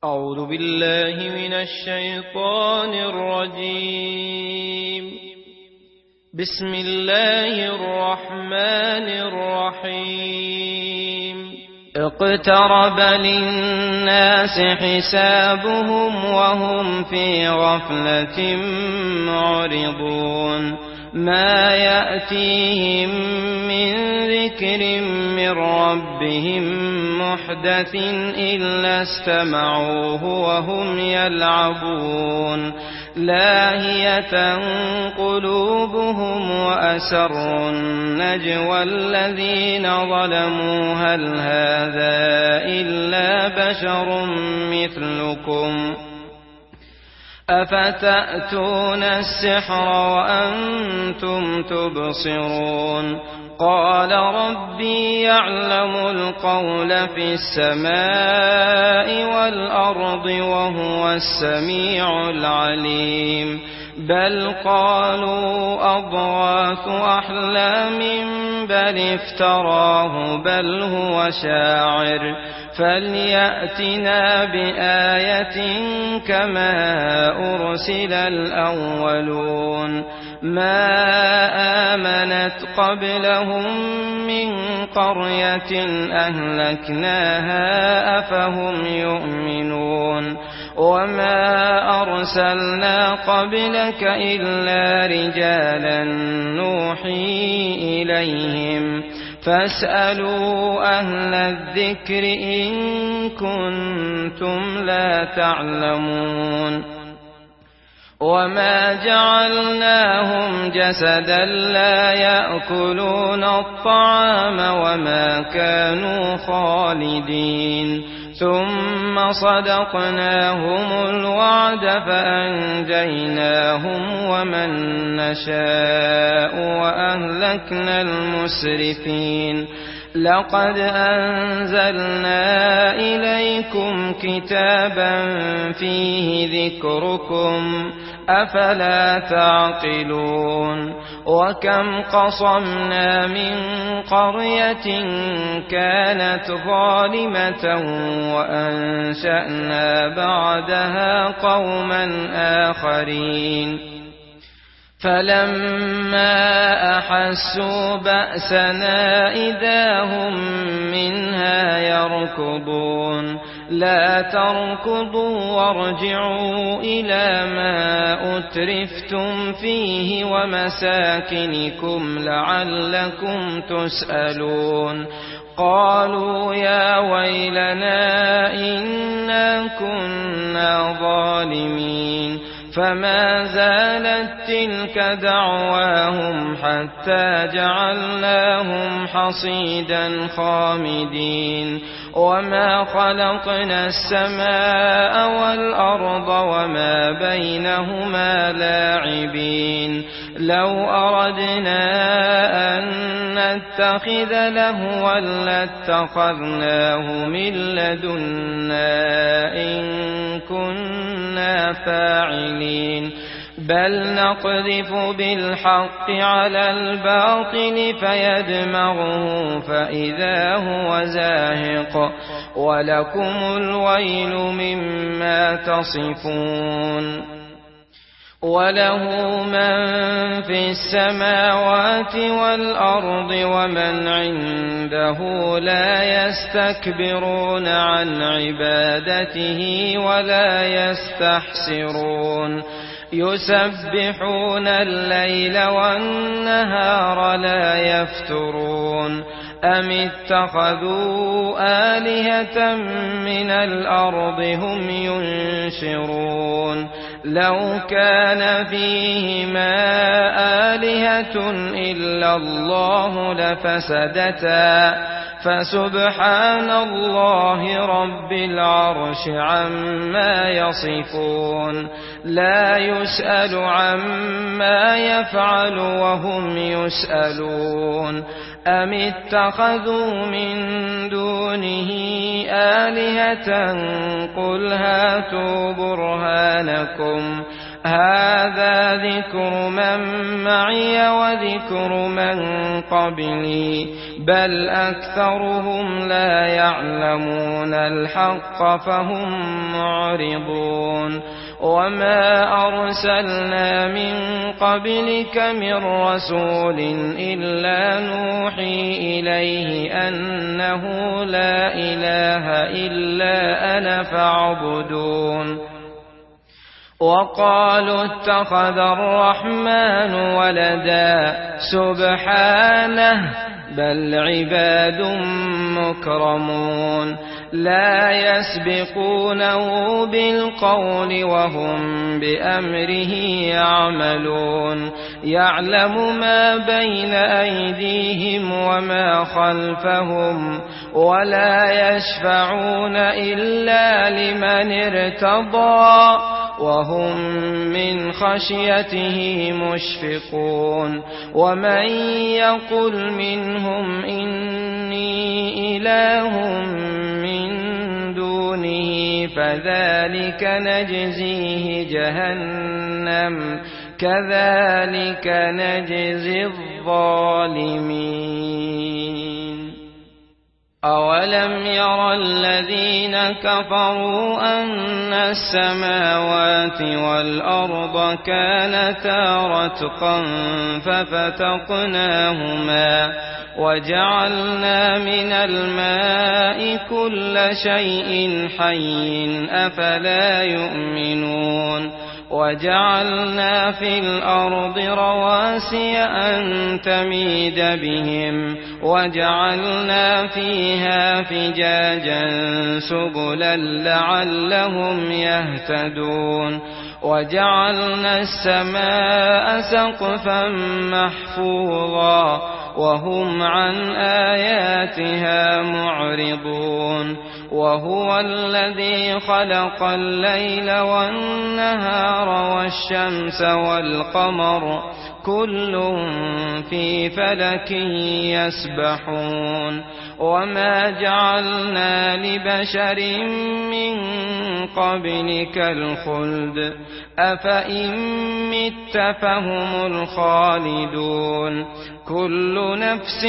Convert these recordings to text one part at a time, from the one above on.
أعوذ بالله من الشيطان الرجيم. بسم الله الرحمن الرحيم. اقترب للناس حسابهم وهم في غفلة معرضون. ما يأتيهم من ذكر من ربهم محدث إلا استمعوه وهم يلعبون. لاهية قلوبهم وأسروا النجوى الذين ظلموا هل هذا إلا بشر مثلكم أفتأتون السحر وأنتم تبصرون. قال ربي يعلم القول في السماء والأرض وهو السميع العليم. بل قالوا أضغاث أحلام بل افتراه بل هو شاعر فليأتنا بآية كما أرسل الأولون. ما آمنت قبلهم من قرية أهلكناها أفهم يؤمنون. وما أرسلنا قبلك إلا رجالا نوحي إليهم فاسألوا أهل الذكر إن كنتم لا تعلمون. وما جعلناهم جسدا لا يأكلون الطعام وما كانوا خالدين. ثم صدقناهم الوعد فأنجيناهم ومن نشاء وأهلكنا المسرفين. لقد أنزلنا إليكم كتابا فيه ذكركم أفلا تعقلون. وكم قصمنا من قرية كانت ظالمة وأنشأنا بعدها قوما آخرين فلما أحسوا بأسنا إذا هم منها يركضون. لا تركضوا وارجعوا إلى ما أترفتم فيه ومساكنكم لعلكم تسألون. قالوا يا ويلنا إنا كنا ظالمين. فما زالت تلك دعواهم حتى جعلناهم حصيدا خامدين. وما خلقنا السماء والأرض وما بينهما لاعبين. لو أردنا أن نتخذ لهوا لاتخذناه من لدنا إن كنا فاعلين. بل نقذف بالحق على الباطل فيدمغه فإذا هو زاهق ولكم الويل مما تصفون. وله من في السماوات والأرض ومن عنده لا يستكبرون عن عبادته ولا يستحسرون. يسبحون الليل والنهار لا يفترون. أم اتخذوا آلهة من الأرض هم ينشرون. لو كان فيهما آلهة إلا الله لفسدتا فسبحان الله رب العرش عما يصفون. لا يسأل عما يفعل وهم يسألون. أم اتخذوا من دونه آلهة قل هاتوا برهانكم هذا ذكر من معي وذكر من قبلي بل أكثرهم لا يعلمون الحق فهم معرضون وما أرسلنا من قبلك من رسول إلا نوحي إليه أنه لا إله إلا أنا فاعبدون وقالوا اتخذ الرحمن ولدا سبحانه بل عباد مكرمون لا يسبقونه بالقول وهم بأمره يعملون يعلم ما بين أيديهم وما خلفهم ولا يشفعون إلا لمن ارتضى وهم من خشيته مشفقون ومن يقل منهم إني إله من دونه فذلك نجزيه جهنم كذلك نجزي الظالمين أولم ير الذين كفروا أن السماوات والأرض كانتا رتقا ففتقناهما وجعلنا من الماء كل شيء حي أفلا يؤمنون وجعلنا في الأرض رواسي أن تميد بهم وجعلنا فيها فجاجا سبلا لعلهم يهتدون وجعلنا السماء سقفا محفوظا وهم عن آياتها معرضون وهو الذي خلق الليل والنهار والشمس والقمر كل في فلك يسبحون وما جعلنا لبشر من قبلك الخلد أفإن مت فهم الخالدون كل نفس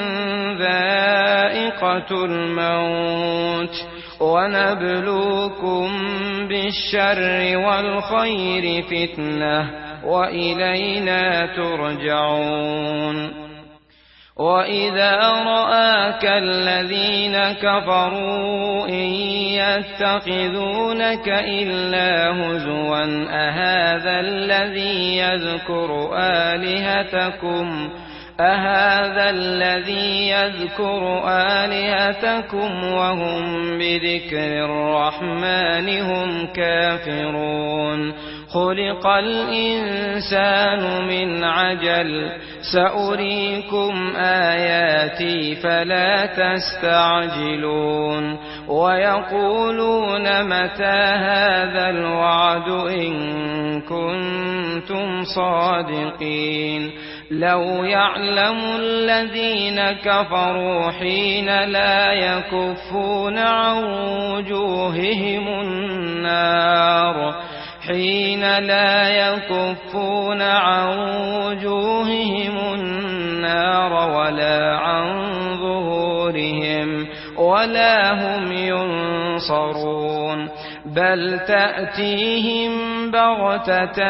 ذائقة الموت ونبلوكم بالشر والخير فتنة وإلينا ترجعون وإذا رآك الذين كفروا إن يتخذونك إلا هزوا أهذا الذي يذكر آلهتكم وهم بذكر الرحمن هم كافرون خلق الإنسان من عجل سأريكم آياتي فلا تستعجلون ويقولون متى هذا الوعد إن كنتم صادقين لو يعلم الذين كفروا حين لا يكفون عن وجوههم النار ولا عن ظهورهم ولا هم ينصرون بل تأتيهم بغتة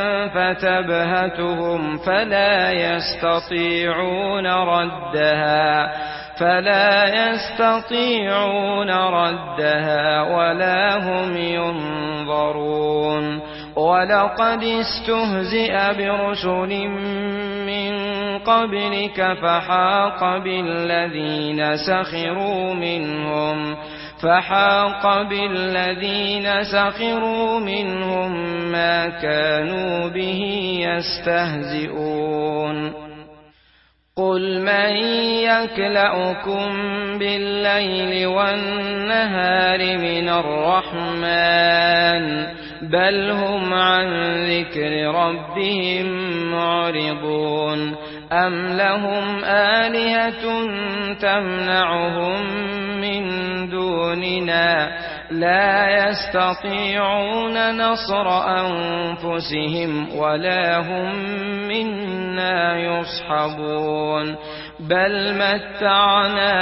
فتبهتهم فلا يستطيعون ردها ولا هم ينظرون ولقد استهزئ برسل من قبلك فحاق بالذين سخروا منهم ما كانوا به يستهزئون قل من يكلؤكم بالليل والنهار من الرحمن بل هم عن ذكر ربهم معرضون أم لهم آلهة تمنعهم من دوننا لا يستطيعون نصر أنفسهم ولا هم منا يصحبون بل متعنا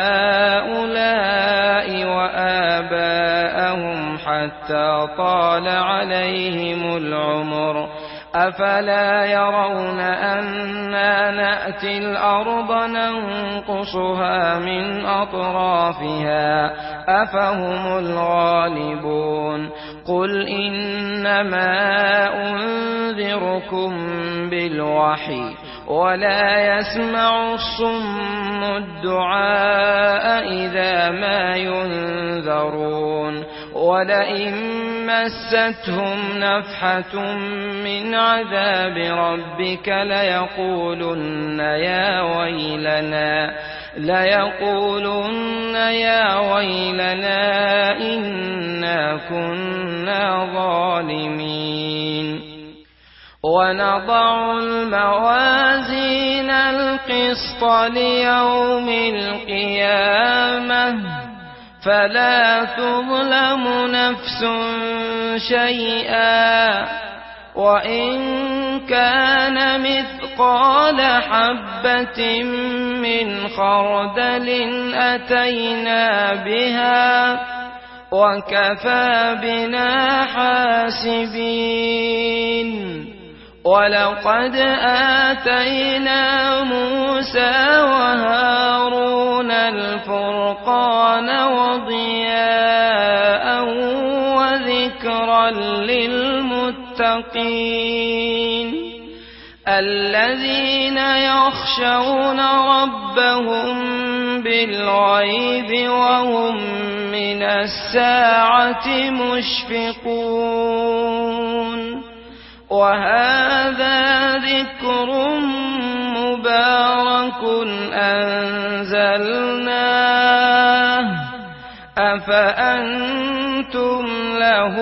هؤلاء وآباءهم حتى طال عليهم العمر أفلا يرون أنا نأتي الأرض ننقصها من أطرافها أفهم الغالبون قل إنما أنذركم بالوحي ولا يسمع الصم الدعاء إذا ما ينذرون ولئن مستهم نفحة من عذاب ربك ليقولن يا ويلنا إنا كنا ظالمين ونضع الموازين القسط ليوم القيامة فلا تظلم نفس شيئا وإن كان مثقال حبة من خردل أتينا بها وكفى بنا حاسبين ولقد آتينا موسى وهارون الفرقان وضياء وذكرا للمتقين الذين يخشون ربهم بالغيب وهم من الساعة مشفقون وهذا ذكر مبارك أنزلناه أفأنتم له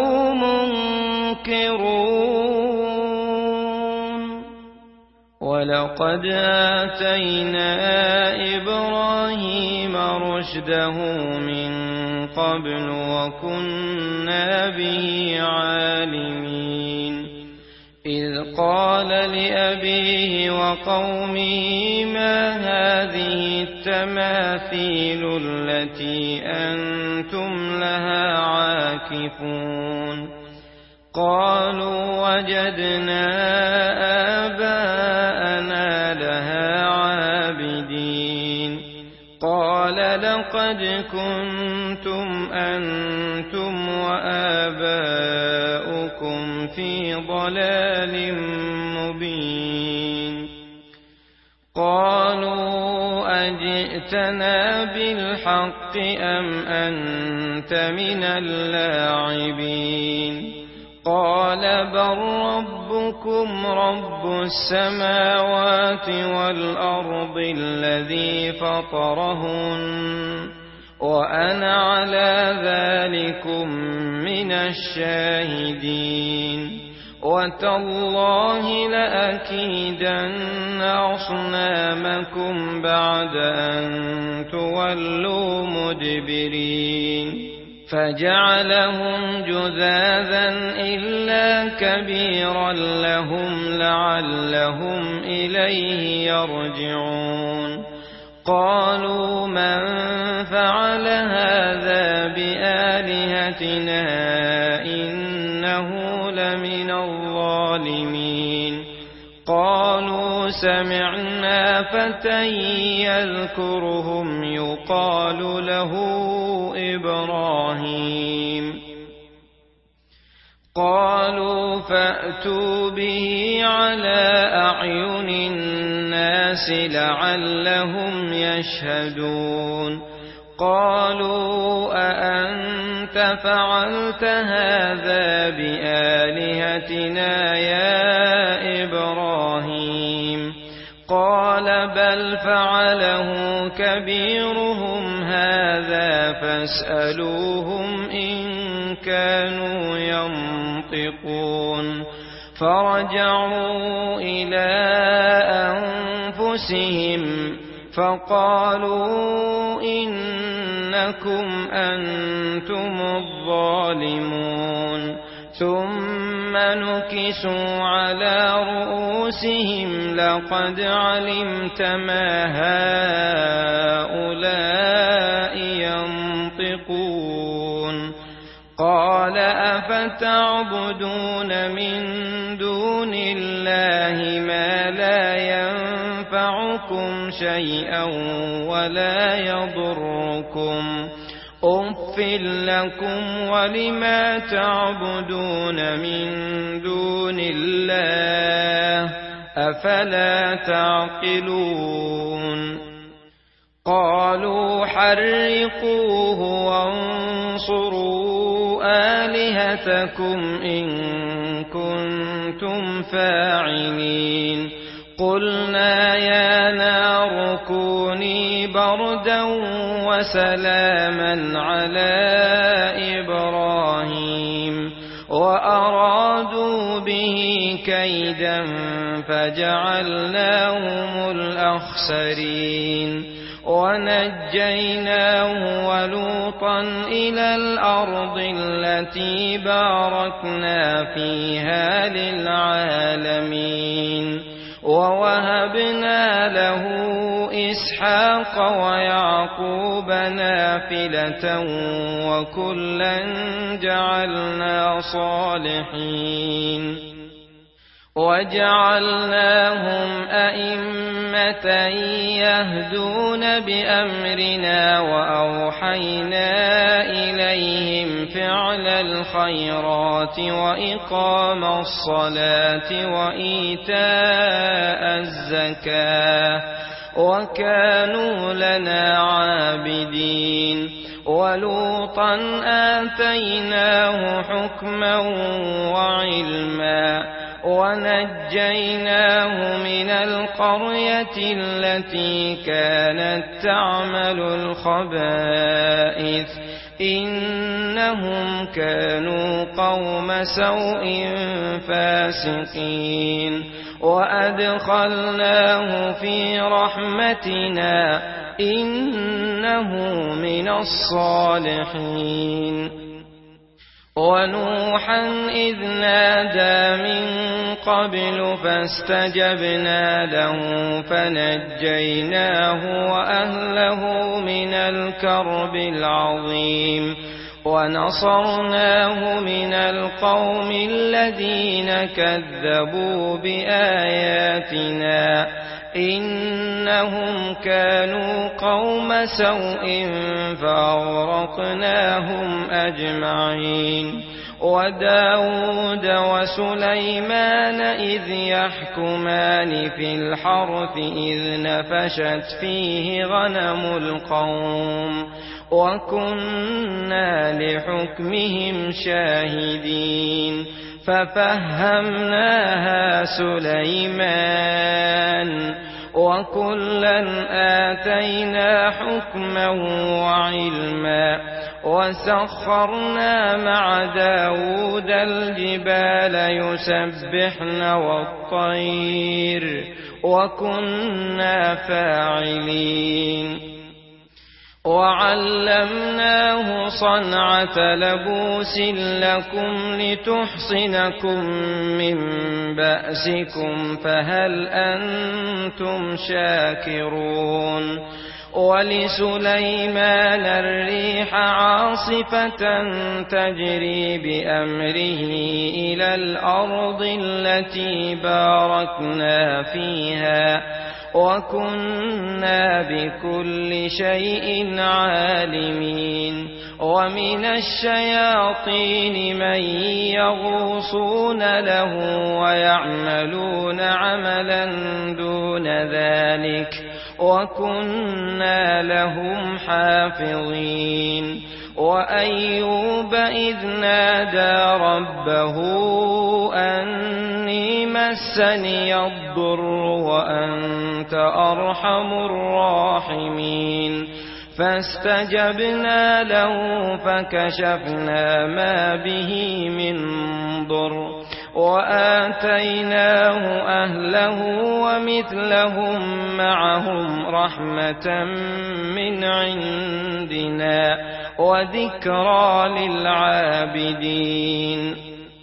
منكرون ولقد آتينا إبراهيم رشده من قبل وكنا به عالمين إذ قال لأبيه وقومه ما هذه التماثيل التي أنتم لها عاكفون قالوا وجدنا آباءنا لها عابدين قال لقد كنتم أنتم وآباؤكم في ضلال مبين قالوا أجئتنا بالحق أم أنت من اللاعبين قال بل ربكم رب السماوات والأرض الذي فطرهن وأنا على ذلكم من الشاهدين وتالله لأكيدن أصنامكم بعد أن تولوا مدبرين فجعلهم جذاذا إلا كبيرا لهم لعلهم إليه يرجعون قالوا من فعل هذا بآلهتنا إنه لمن الظالمين قالوا سمعنا فتى يذكرهم يقال له إبراهيم قالوا فأتوا به على أعين الناس لعلهم يشهدون قالوا أأنت فعلت هذا بآلهتنا يا إبراهيم قال بل فعله كبيرهم هذا فاسألوهم إن كانوا ينطقون فرجعوا إلى أنفسهم فقالوا إنا إنكم أنتم الظالمون ثم نكسوا على رؤوسهم لقد علمت ما هؤلاء ينطقون قال أفتعبدون من دون الله ما لا ينفعكم شيئا ولا يضركم أُفٍّ لكم ولما تعبدون من دون الله أفلا تعقلون قالوا حرقوه وانصروا آلهتكم إن كنتم فاعلين قلنا يا نار كوني بردا وسلاما على إبراهيم وأرادوا به كيدا فجعلناهم الأخسرين ونجيناه ولوطا إلى الأرض التي باركنا فيها للعالمين ووهبنا له إسحاق ويعقوب نافلة وكلا جعلنا صالحين وجعلناهم أئمة يهدون بأمرنا وأوحينا إليهم فعل الخيرات وإقام الصلاة وإيتاء الزكاة وكانوا لنا عابدين ولوطا آتيناه حكما وعلما ونجيناه من القرية التي كانت تعمل الخبائث إنهم كانوا قوم سوء فاسقين وأدخلناه في رحمتنا إنه من الصالحين ونوحا إذ نادى من قبل فاستجبنا له فنجيناه وأهله من الكرب العظيم ونصرناه من القوم الذين كذبوا بآياتنا إنهم كانوا قوم سوء فأغرقناهم أجمعين وداود وسليمان إذ يحكمان في الحرث إذ نفشت فيه غنم القوم وكنا لحكمهم شاهدين ففهمناها سليمان وكلا آتينا حكما وعلما وسخرنا مع داود الجبال يسبحن والطير وكنا فاعلين وعلمناه صنعة لبوس لكم لتحصنكم من بأسكم فهل أنتم شاكرون ولسليمان الريح عاصفة تجري بأمره إلى الأرض التي باركنا فيها وكنا بكل شيء عالمين ومن الشياطين من يغوصون له ويعملون عملا دون ذلك وكنا لهم حافظين وأيوب إذ نادى ربه أني مسني الضر وأنت أرحم الراحمين فاستجبنا له فكشفنا ما به من ضر وآتيناه أهله ومثلهم معهم رحمة من عندنا وذكرى للعابدين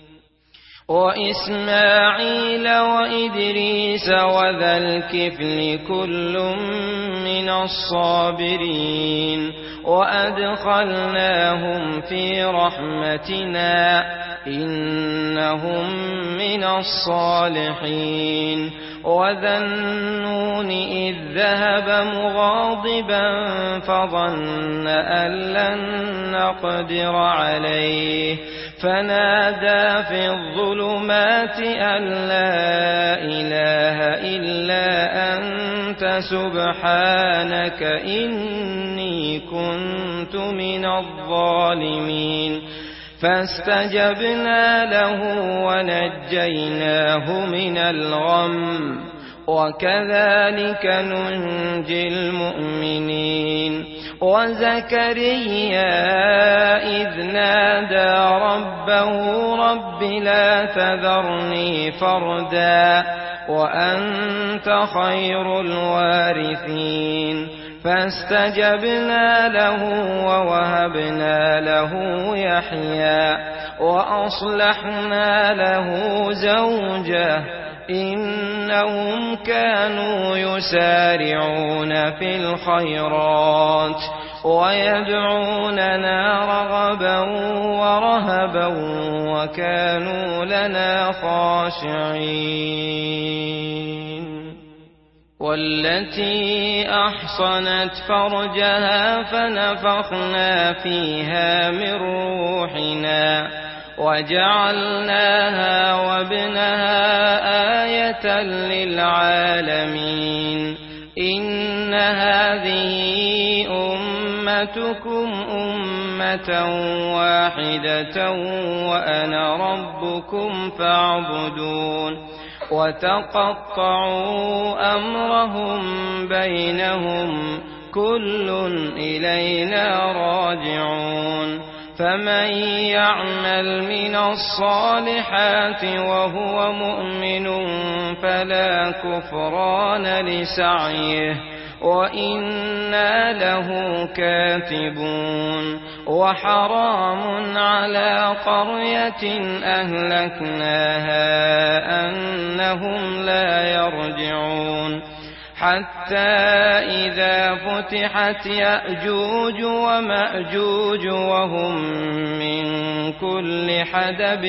وإسماعيل وإدريس وذا الكفل كل من الصابرين وأدخلناهم في رحمتنا إنهم من الصالحين وذا النون إذ ذهب مغاضبا فظن أن لن نقدر عليه فنادى في الظلمات أن لا إله إلا أنت سبحانك إني كنت من الظالمين فاستجبنا له ونجيناه من الغم وكذلك ننجي المؤمنين وزكريا إذ نادى ربه رب لا تذرني فردا وأنت خير الوارثين فاستجبنا له ووهبنا له يحيى وأصلحنا له زوجه إنهم كانوا يسارعون في الخيرات ويدعوننا رغبا ورهبا وكانوا لنا خاشعين والتي أحصنت فرجها فنفخنا فيها من روحنا وجعلناها وابنها آية للعالمين إن هذه أمتكم أمة واحدة وأنا ربكم فاعبدون وتقطعوا أمرهم بينهم كل إلينا راجعون فمن يعمل من الصالحات وهو مؤمن فلا كفران لسعيه وإنا له كاتبون وحرام على قرية أهلكناها أنهم لا يرجعون حتى إذا فتحت يأجوج ومأجوج وهم من كل حدب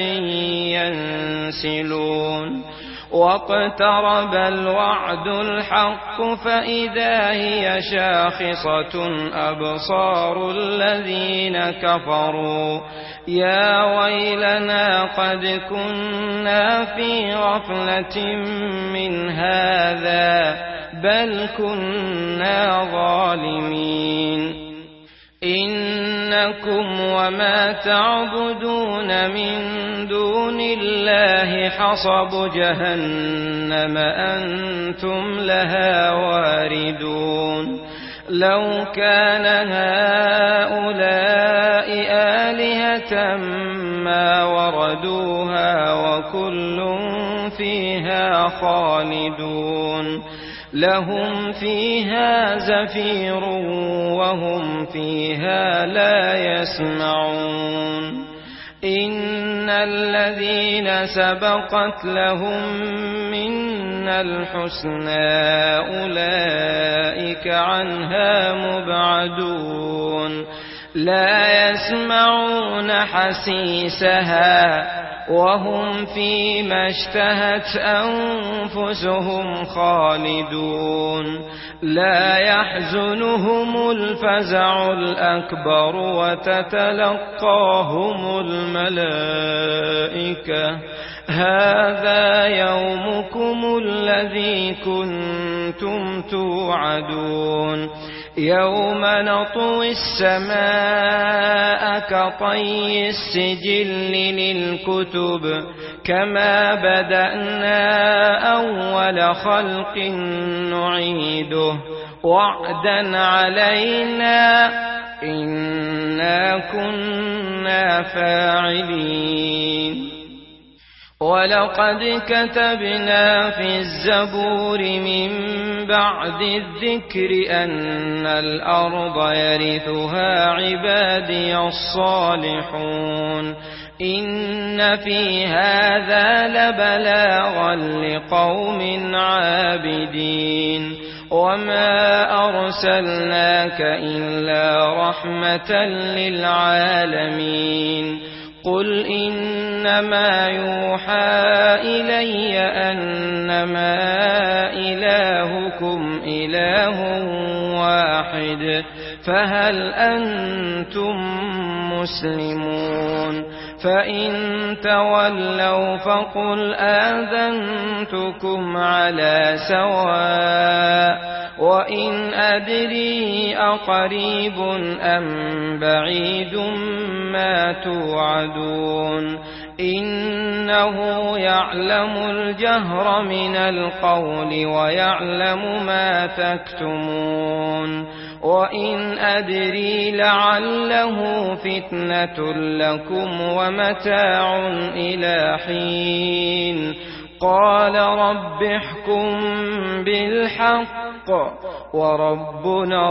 ينسلون واقترب الوعد الحق فإذا هي شاخصة أبصار الذين كفروا يا ويلنا قد كنا في غفلة من هذا بل كنا ظالمين إنكم وما تعبدون من دون الله حصب جهنم أنتم لها واردون لو كان هؤلاء آلهة ما وردوها وكل فيها خالدون لهم فيها زفير وهم فيها لا يسمعون إن الذين سبقت لهم منا الحسنى أولئك عنها مبعدون لا يسمعون حسيسها وهم فيما اشتهت أنفسهم خالدون لا يحزنهم الفزع الأكبر وتتلقاهم الملائكة هذا يومكم الذي كنتم توعدون يوم نطوي السماء كطي السجل للكتب كما بدأنا أول خلق نعيده وعدا علينا إنا كنا فاعلين ولقد كتبنا في الزبور من بعد الذكر أن الأرض يرثها عبادي الصالحون إن في هذا لبلاغا لقوم عابدين وما أرسلناك إلا رحمة للعالمين قل إنما يوحى إلي أنما إلهكم إله واحد فهل أنتم مسلمون فإن تولوا فقل آذنتكم على سواء وإن أدري أقريب أم بعيد ما توعدون إنه يعلم الجهر من القول ويعلم ما تكتمون وإن أدري لعله فتنة لكم ومتاع إلى حين قال رب احكم بالحق وربنا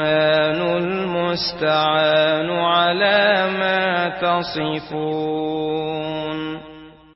الرحمن المستعان على ما تصفون